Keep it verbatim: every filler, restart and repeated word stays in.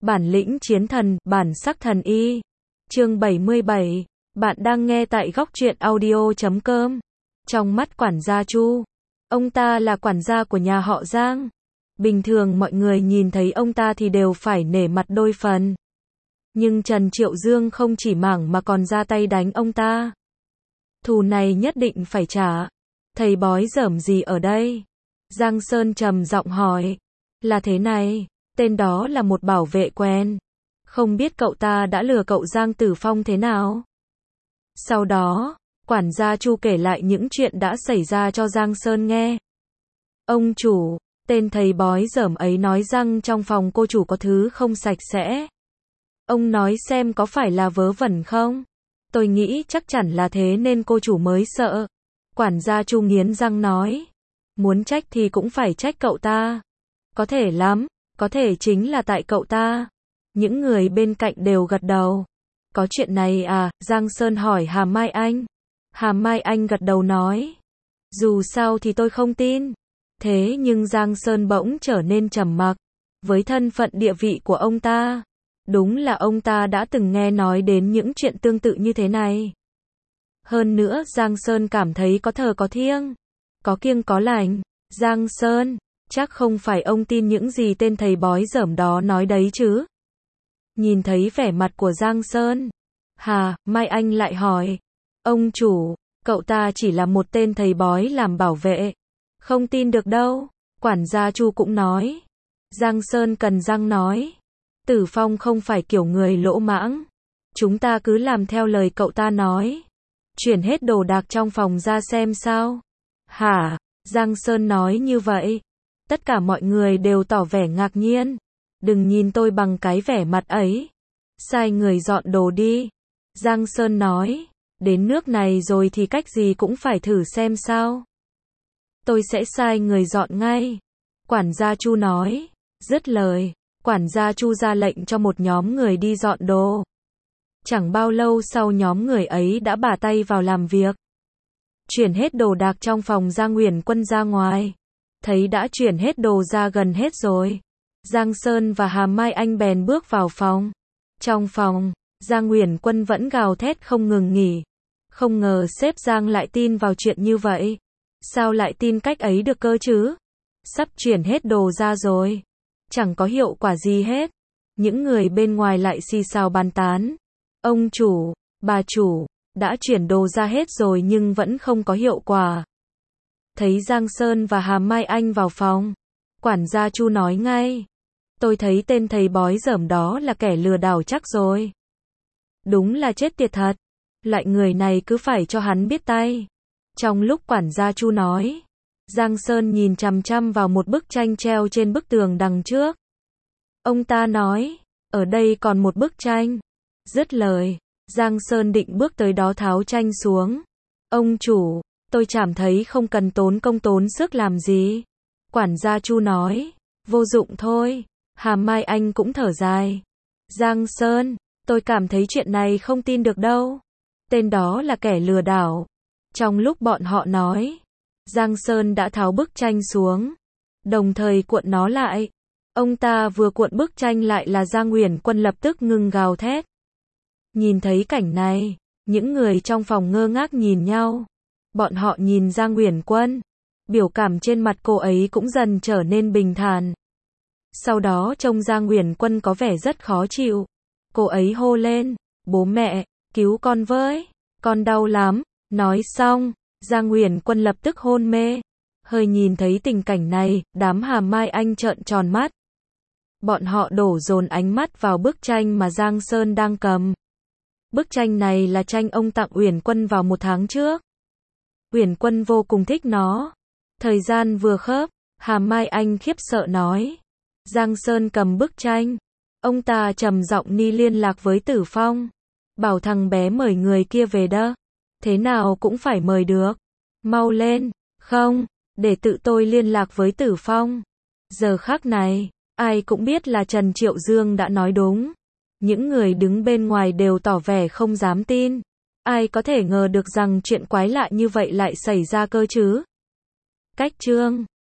Bản lĩnh chiến thần, bản sắc thần y. Chương bảy mươi bảy. Bạn đang nghe tại góc truyện audio chấm com. Trong mắt quản gia Chu, ông ta là quản gia của nhà họ Giang. Bình thường mọi người nhìn thấy ông ta thì đều phải nể mặt đôi phần. Nhưng Trần Triệu Dương không chỉ mảng mà còn ra tay đánh ông ta. Thù này nhất định phải trả. Thầy bói dởm gì ở đây? Giang Sơn trầm giọng hỏi. Là thế này, tên đó là một bảo vệ quen. Không biết cậu ta đã lừa cậu Giang Tử Phong thế nào? Sau đó, quản gia Chu kể lại những chuyện đã xảy ra cho Giang Sơn nghe. Ông chủ, tên thầy bói dởm ấy nói rằng trong phòng cô chủ có thứ không sạch sẽ. Ông nói xem có phải là vớ vẩn không? Tôi nghĩ chắc chắn là thế nên cô chủ mới sợ. Quản gia Chu nghiến răng nói. Muốn trách thì cũng phải trách cậu ta. Có thể lắm, có thể chính là tại cậu ta. Những người bên cạnh đều gật đầu. Có chuyện này à? Giang Sơn hỏi Hà Mai Anh. Hà Mai Anh gật đầu nói. Dù sao thì tôi không tin. Thế nhưng Giang Sơn bỗng trở nên trầm mặc. Với thân phận địa vị của ông ta, đúng là ông ta đã từng nghe nói đến những chuyện tương tự như thế này. Hơn nữa Giang Sơn cảm thấy có thờ có thiêng, có kiêng có lành. Giang Sơn, chắc không phải ông tin những gì tên thầy bói dởm đó nói đấy chứ? Nhìn thấy vẻ mặt của Giang Sơn, Hà Mai Anh lại hỏi. Ông chủ, cậu ta chỉ là một tên thầy bói làm bảo vệ. Không tin được đâu. Quản gia Chu cũng nói. Giang Sơn cần răng nói. Tử Phong không phải kiểu người lỗ mãng. Chúng ta cứ làm theo lời cậu ta nói. Chuyển hết đồ đạc trong phòng ra xem sao. Hả? Giang Sơn nói như vậy. Tất cả mọi người đều tỏ vẻ ngạc nhiên. Đừng nhìn tôi bằng cái vẻ mặt ấy. Sai người dọn đồ đi. Giang Sơn nói. Đến nước này rồi thì cách gì cũng phải thử xem sao. Tôi sẽ sai người dọn ngay. Quản gia Chu nói. Dứt lời, quản gia Chu ra lệnh cho một nhóm người đi dọn đồ. Chẳng bao lâu sau nhóm người ấy đã bả tay vào làm việc. Chuyển hết đồ đạc trong phòng Giang Uyển Quân ra ngoài. Thấy đã chuyển hết đồ ra gần hết rồi. Giang Sơn và Hà Mai Anh bèn bước vào phòng. Trong phòng, Giang Uyển Quân vẫn gào thét không ngừng nghỉ. Không ngờ sếp Giang lại tin vào chuyện như vậy. Sao lại tin cách ấy được cơ chứ? Sắp chuyển hết đồ ra rồi. Chẳng có hiệu quả gì hết. Những người bên ngoài lại xì xào bàn tán. Ông chủ, bà chủ, đã chuyển đồ ra hết rồi nhưng vẫn không có hiệu quả. Thấy Giang Sơn và Hà Mai Anh vào phòng, quản gia Chu nói ngay. Tôi thấy tên thầy bói dởm đó là kẻ lừa đảo chắc rồi. Đúng là chết tiệt thật. Loại người này cứ phải cho hắn biết tay. Trong lúc quản gia Chu nói, Giang Sơn nhìn chằm chằm vào một bức tranh treo trên bức tường đằng trước. Ông ta nói, ở đây còn một bức tranh. Dứt lời, Giang Sơn định bước tới đó tháo tranh xuống. Ông chủ, tôi cảm thấy không cần tốn công tốn sức làm gì. Quản gia Chu nói, vô dụng thôi. Hà Mai Anh cũng thở dài. Giang Sơn, tôi cảm thấy chuyện này không tin được đâu. Tên đó là kẻ lừa đảo. Trong lúc bọn họ nói, Giang Sơn đã tháo bức tranh xuống, đồng thời cuộn nó lại. Ông ta vừa cuộn bức tranh lại là Giang Uyển Quân lập tức ngừng gào thét. Nhìn thấy cảnh này, những người trong phòng ngơ ngác nhìn nhau. Bọn họ nhìn Giang Uyển Quân, biểu cảm trên mặt cô ấy cũng dần trở nên bình thản. Sau đó trông Giang Uyển Quân có vẻ rất khó chịu. Cô ấy hô lên, bố mẹ, cứu con với, con đau lắm. Nói xong, Giang Uyển Quân lập tức hôn mê. Hơi nhìn thấy tình cảnh này, đám Hà Mai Anh trợn tròn mắt. Bọn họ đổ dồn ánh mắt vào bức tranh mà Giang Sơn đang cầm. Bức tranh này là tranh ông tặng Uyển Quân vào một tháng trước. Uyển Quân vô cùng thích nó. Thời gian vừa khớp, Hà Mai Anh khiếp sợ nói. Giang Sơn cầm bức tranh. Ông ta trầm giọng ni liên lạc với Tử Phong. Bảo thằng bé mời người kia về đó. Thế nào cũng phải mời được. Mau lên. Không, để tự tôi liên lạc với Tử Phong. Giờ khắc này, ai cũng biết là Trần Triệu Dương đã nói đúng. Những người đứng bên ngoài đều tỏ vẻ không dám tin. Ai có thể ngờ được rằng chuyện quái lạ như vậy lại xảy ra cơ chứ? Cách chương